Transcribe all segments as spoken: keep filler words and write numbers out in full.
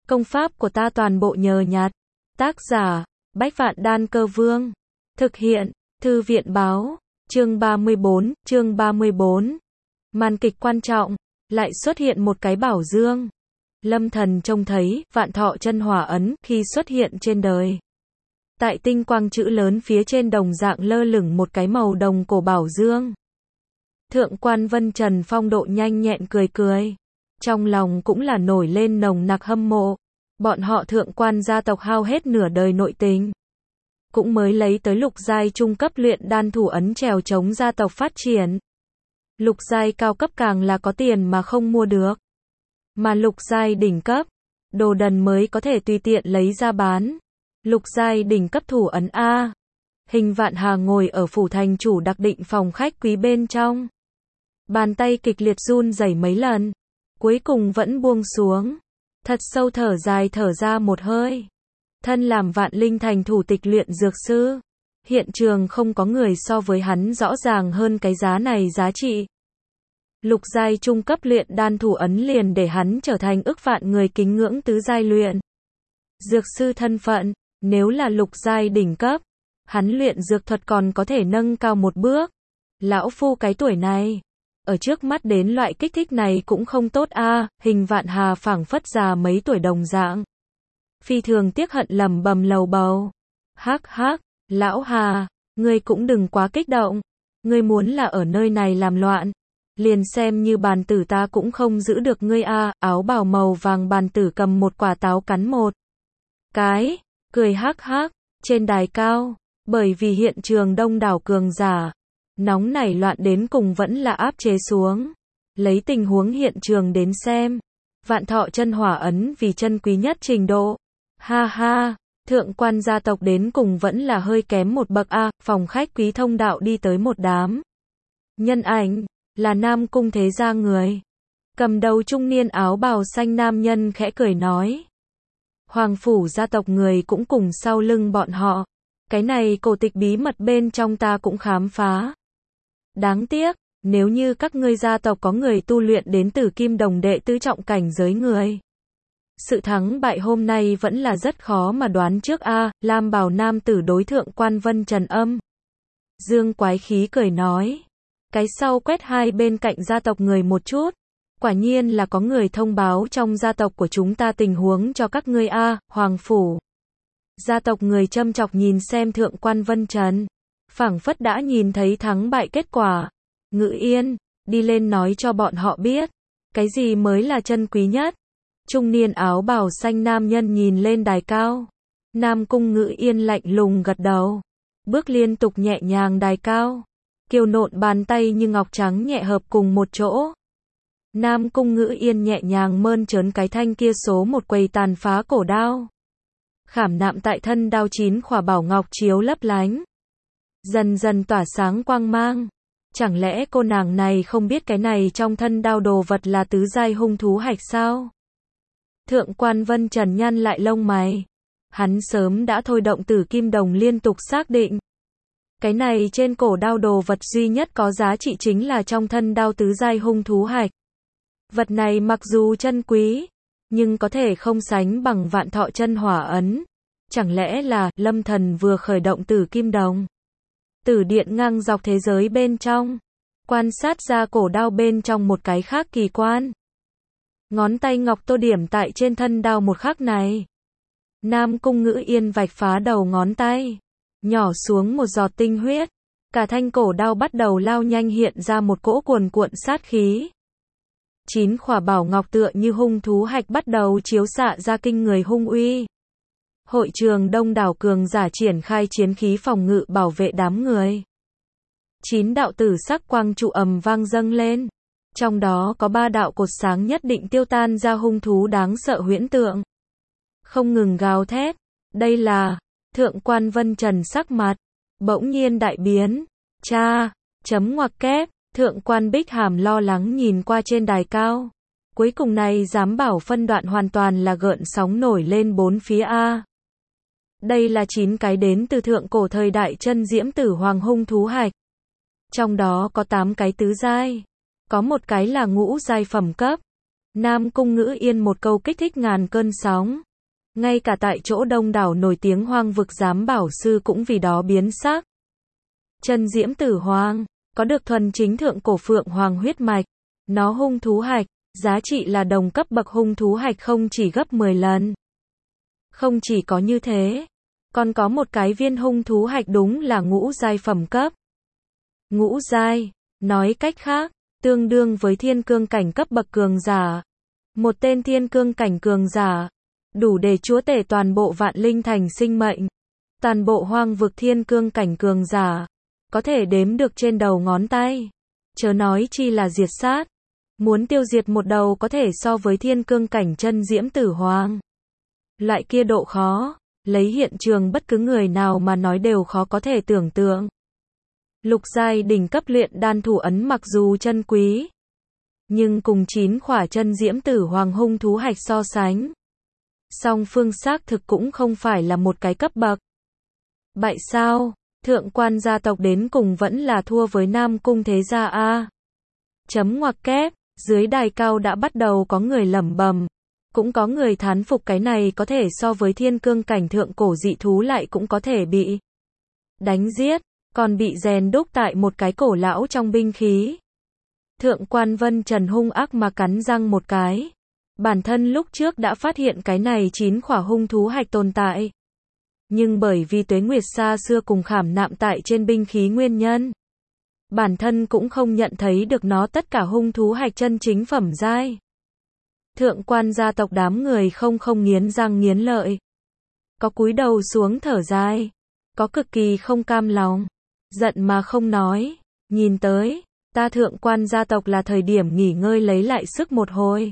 Công pháp của ta toàn bộ nhờ nhặt. Tác giả, Bách Vạn Đan Cơ Vương. Thực hiện, Thư viện báo. Chương ba mươi bốn, chương ba mươi bốn. Màn kịch quan trọng, lại xuất hiện một cái bảo dương. Lâm Thần trông thấy, vạn thọ chân hỏa ấn, khi xuất hiện trên đời. Tại tinh quang chữ lớn phía trên đồng dạng lơ lửng một cái màu đồng cổ bảo dương. Thượng quan Vân Trần phong độ nhanh nhẹn cười cười. Trong lòng cũng là nổi lên nồng nặc hâm mộ. Bọn họ thượng quan gia tộc hao hết nửa đời nội tình. Cũng mới lấy tới lục giai trung cấp luyện đan thủ ấn trèo chống gia tộc phát triển. Lục giai cao cấp càng là có tiền mà không mua được. Mà lục giai đỉnh cấp, đồ đần mới có thể tùy tiện lấy ra bán. Lục giai đỉnh cấp thủ ấn A. Hình Vạn Hà ngồi ở phủ thành chủ đặc định phòng khách quý bên trong. Bàn tay kịch liệt run rẩy mấy lần. Cuối cùng vẫn buông xuống. Thật sâu thở dài thở ra một hơi. Thân làm Vạn Linh thành thủ tịch luyện dược sư. Hiện trường không có người so với hắn rõ ràng hơn cái giá này giá trị. Lục giai trung cấp luyện đan thủ ấn liền để hắn trở thành ức vạn người kính ngưỡng tứ giai luyện dược sư thân phận. Nếu là lục giai đỉnh cấp, hắn luyện dược thuật còn có thể nâng cao một bước. Lão phu cái tuổi này, ở trước mắt đến loại kích thích này cũng không tốt a. À, Hình Vạn Hà phảng phất già mấy tuổi đồng dạng. Phi thường tiếc hận lầm bầm lầu bầu. Hắc hắc, lão Hà, ngươi cũng đừng quá kích động. Ngươi muốn là ở nơi này làm loạn, liền xem như bàn tử ta cũng không giữ được ngươi a. À, áo bào màu vàng bàn tử cầm một quả táo cắn một cái, cười hắc hắc. Trên đài cao, bởi vì hiện trường đông đảo cường giả, nóng nảy loạn đến cùng vẫn là áp chế xuống. Lấy tình huống hiện trường đến xem, vạn thọ chân hỏa ấn vì chân quý nhất trình độ. Ha ha, thượng quan gia tộc đến cùng vẫn là hơi kém một bậc a. Phòng khách quý thông đạo đi tới một đám nhân ảnh, là Nam Cung thế gia người. Cầm đầu trung niên áo bào xanh nam nhân khẽ cười nói. Hoàng phủ gia tộc người cũng cùng sau lưng bọn họ. Cái này cổ tịch bí mật bên trong ta cũng khám phá. Đáng tiếc, nếu như các ngươi gia tộc có người tu luyện đến từ kim đồng đệ tứ trọng cảnh giới người. Sự thắng bại hôm nay vẫn là rất khó mà đoán trước a. À, lam bào nam tử đối thượng quan Vân Trần âm. Dương quái khí cười nói. Cái sau quét hai bên cạnh gia tộc người một chút. Quả nhiên là có người thông báo trong gia tộc của chúng ta tình huống cho các ngươi a. À, Hoàng phủ. Gia tộc người châm chọc nhìn xem thượng quan Vân Trần. Phảng phất đã nhìn thấy thắng bại kết quả. Ngự Yên, đi lên nói cho bọn họ biết. Cái gì mới là chân quý nhất. Trung niên áo bào xanh nam nhân nhìn lên đài cao. Nam Cung Ngự Yên lạnh lùng gật đầu. Bước liên tục nhẹ nhàng đài cao. Kiều nộn bàn tay như ngọc trắng nhẹ hợp cùng một chỗ. Nam Cung Ngự Yên nhẹ nhàng mơn trớn cái thanh kia số một quầy tàn phá cổ đao. Khảm nạm tại thân đao chín khỏa bảo ngọc chiếu lấp lánh. Dần dần tỏa sáng quang mang. Chẳng lẽ cô nàng này không biết cái này trong thân đao đồ vật là tứ giai hung thú hạch sao? Thượng quan Vân Trần nhăn lại lông mày. Hắn sớm đã thôi động tử kim đồng liên tục xác định. Cái này trên cổ đao đồ vật duy nhất có giá trị chính là trong thân đao tứ giai hung thú hạch. Vật này mặc dù chân quý, nhưng có thể không sánh bằng vạn thọ chân hỏa ấn. Chẳng lẽ là Lâm Thần vừa khởi động tử kim đồng? Tử điện ngang dọc thế giới bên trong, quan sát ra cổ đao bên trong một cái khác kỳ quan. Ngón tay ngọc tô điểm tại trên thân đao một khắc này. Nam Cung Ngự Yên vạch phá đầu ngón tay, nhỏ xuống một giọt tinh huyết. Cả thanh cổ đao bắt đầu lao nhanh hiện ra một cỗ cuồn cuộn sát khí. Chín khỏa bảo ngọc tựa như hung thú hạch bắt đầu chiếu xạ ra kinh người hung uy. Hội trường đông đảo cường giả triển khai chiến khí phòng ngự bảo vệ đám người. Chín đạo tử sắc quang trụ ầm vang dâng lên. Trong đó có ba đạo cột sáng nhất định tiêu tan ra hung thú đáng sợ huyễn tượng. Không ngừng gào thét. Đây là, thượng quan Vân Trần sắc mặt bỗng nhiên đại biến. Cha, chấm ngoặc kép, thượng quan Bích Hàm lo lắng nhìn qua trên đài cao. Cuối cùng này dám bảo phân đoạn hoàn toàn là gợn sóng nổi lên bốn phía a. Đây là chín cái đến từ thượng cổ thời đại chân diễm tử hoàng hung thú hạch. Trong đó có tám cái tứ giai, có một cái là ngũ giai phẩm cấp, Nam Cung Ngữ Yên một câu kích thích ngàn cơn sóng. Ngay cả tại chỗ đông đảo nổi tiếng hoang vực giám bảo sư cũng vì đó biến sắc. Chân Diễm Tử Hoàng, có được thuần chính thượng cổ phượng hoàng huyết mạch. Nó hung thú hạch, giá trị là đồng cấp bậc hung thú hạch không chỉ gấp mười lần. Không chỉ có như thế, còn có một cái viên hung thú hạch đúng là ngũ giai phẩm cấp. Ngũ giai, nói cách khác, tương đương với thiên cương cảnh cấp bậc cường giả. Một tên thiên cương cảnh cường giả, đủ để chúa tể toàn bộ vạn linh thành sinh mệnh. Toàn bộ hoang vực thiên cương cảnh cường giả, có thể đếm được trên đầu ngón tay. Chớ nói chi là diệt sát. Muốn tiêu diệt một đầu có thể so với thiên cương cảnh chân Diễm Tử Hoàng. Loại kia độ khó, lấy hiện trường bất cứ người nào mà nói đều khó có thể tưởng tượng. Lục giai đỉnh cấp luyện đan thủ ấn mặc dù chân quý, nhưng cùng chín khỏa chân Diễm Tử Hoàng hung thú hạch so sánh, song phương xác thực cũng không phải là một cái cấp bậc. Vậy sao, thượng quan gia tộc đến cùng vẫn là thua với Nam Cung thế gia a? Chấm ngoặc kép, dưới đài cao đã bắt đầu có người lẩm bẩm, cũng có người thán phục cái này có thể so với thiên cương cảnh thượng cổ dị thú lại cũng có thể bị đánh giết, còn bị rèn đúc tại một cái cổ lão trong binh khí. Thượng quan Vân Trần hung ác mà cắn răng một cái. Bản thân lúc trước đã phát hiện cái này chín khỏa hung thú hạch tồn tại. Nhưng bởi vì tuế nguyệt xa xưa cùng khảm nạm tại trên binh khí nguyên nhân, bản thân cũng không nhận thấy được nó tất cả hung thú hạch chân chính phẩm giai. Thượng quan gia tộc đám người không không nghiến răng nghiến lợi. Có cúi đầu xuống thở dài, có cực kỳ không cam lòng, giận mà không nói, nhìn tới, ta thượng quan gia tộc là thời điểm nghỉ ngơi lấy lại sức một hồi.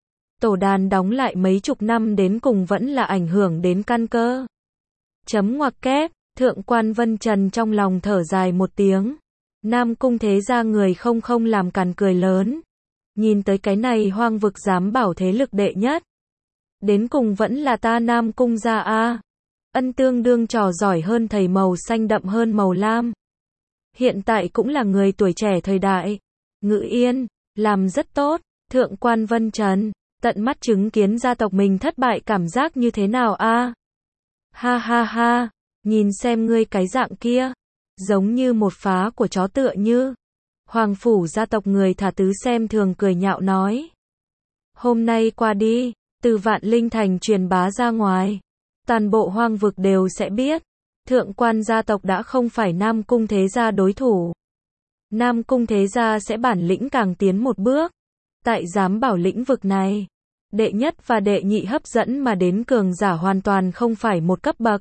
Tổ đàn đóng lại mấy chục năm đến cùng vẫn là ảnh hưởng đến căn cơ. Chấm ngoặc kép, thượng quan Vân Trần trong lòng thở dài một tiếng. Nam Cung thế gia người không không làm càn cười lớn. Nhìn tới cái này hoang vực dám bảo thế lực đệ nhất. Đến cùng vẫn là ta Nam Cung gia a. Ân tương đương trò giỏi hơn thầy màu xanh đậm hơn màu lam. Hiện tại cũng là người tuổi trẻ thời đại. Ngữ Yên, làm rất tốt, thượng quan Vân Trần, tận mắt chứng kiến gia tộc mình thất bại cảm giác như thế nào a? Ha ha ha, nhìn xem ngươi cái dạng kia, giống như một phá của chó tựa như. Hoàng phủ gia tộc người thả tứ xem thường cười nhạo nói. Hôm nay qua đi, từ vạn linh thành truyền bá ra ngoài, toàn bộ hoang vực đều sẽ biết, thượng quan gia tộc đã không phải Nam Cung thế gia đối thủ. Nam Cung thế gia sẽ bản lĩnh càng tiến một bước. Tại giám bảo lĩnh vực này, đệ nhất và đệ nhị hấp dẫn mà đến cường giả hoàn toàn không phải một cấp bậc.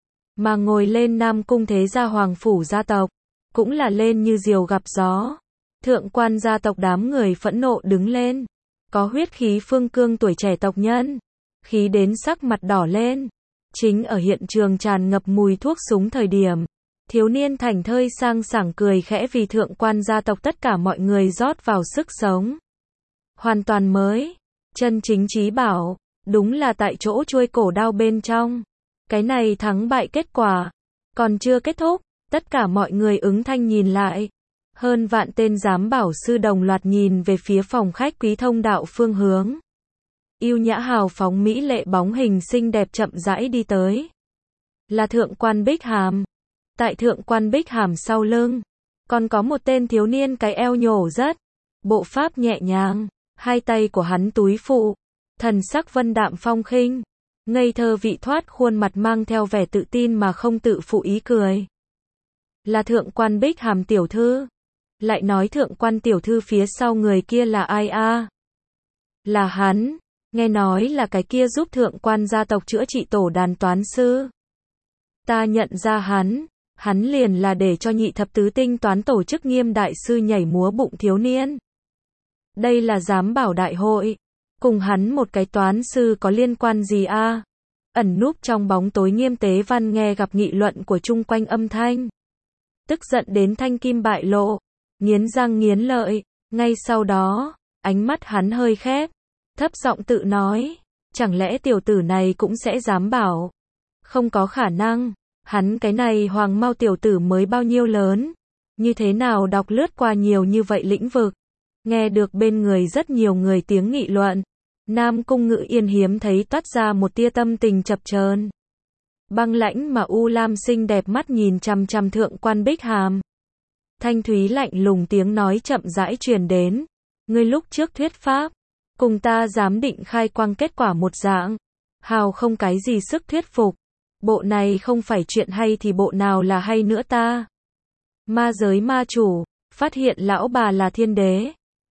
Mà ngồi lên Nam Cung thế gia hoàng phủ gia tộc, cũng là lên như diều gặp gió. Thượng quan gia tộc đám người phẫn nộ đứng lên. Có huyết khí phương cương tuổi trẻ tộc nhân. Khí đến sắc mặt đỏ lên. Chính ở hiện trường tràn ngập mùi thuốc súng thời điểm. Thiếu niên thành thơi sang sảng cười khẽ vì thượng quan gia tộc tất cả mọi người rót vào sức sống. Hoàn toàn mới. Chân chính chí bảo. Đúng là tại chỗ chuôi cổ đao bên trong. Cái này thắng bại kết quả. Còn chưa kết thúc. Tất cả mọi người ứng thanh nhìn lại. Hơn vạn tên giám bảo sư đồng loạt nhìn về phía phòng khách quý thông đạo phương hướng. Yêu nhã hào phóng mỹ lệ bóng hình xinh đẹp chậm rãi đi tới. Là thượng quan Bích Hàm. Tại thượng quan Bích Hàm sau lưng, còn có một tên thiếu niên cái eo nhổ rất. Bộ pháp nhẹ nhàng, hai tay của hắn túi phụ. Thần sắc vân đạm phong khinh. Ngây thơ vị thoát khuôn mặt mang theo vẻ tự tin mà không tự phụ ý cười. Là thượng quan Bích Hàm tiểu thư. Lại nói thượng quan tiểu thư phía sau người kia là ai a? Là hắn. Nghe nói là cái kia giúp thượng quan gia tộc chữa trị tổ đàn toán sư. Ta nhận ra hắn. Hắn liền là để cho nhị thập tứ tinh toán tổ chức nghiêm đại sư nhảy múa bụng thiếu niên. Đây là giám bảo đại hội. Cùng hắn một cái toán sư có liên quan gì a? Ẩn núp trong bóng tối Nghiêm Tế Văn nghe gặp nghị luận của chung quanh âm thanh. Tức giận đến thanh kim bại lộ. Nghiến răng nghiến lợi. Ngay sau đó, ánh mắt hắn hơi khép. Thấp giọng tự nói. Chẳng lẽ tiểu tử này cũng sẽ dám bảo? Không có khả năng. Hắn cái này hoàng mau tiểu tử mới bao nhiêu lớn. Như thế nào đọc lướt qua nhiều như vậy lĩnh vực. Nghe được bên người rất nhiều người tiếng nghị luận. Nam Cung Ngữ Yên hiếm thấy toát ra một tia tâm tình chập chờn. Băng lãnh mà u lam xinh đẹp mắt nhìn chằm chằm thượng quan Bích Hàm. Thanh thúy lạnh lùng tiếng nói chậm rãi truyền đến. Ngươi lúc trước thuyết pháp, cùng ta giám định khai quang kết quả một dạng. Hào không cái gì sức thuyết phục. Bộ này không phải chuyện hay thì bộ nào là hay nữa ta. Ma giới ma chủ, phát hiện lão bà là thiên đế.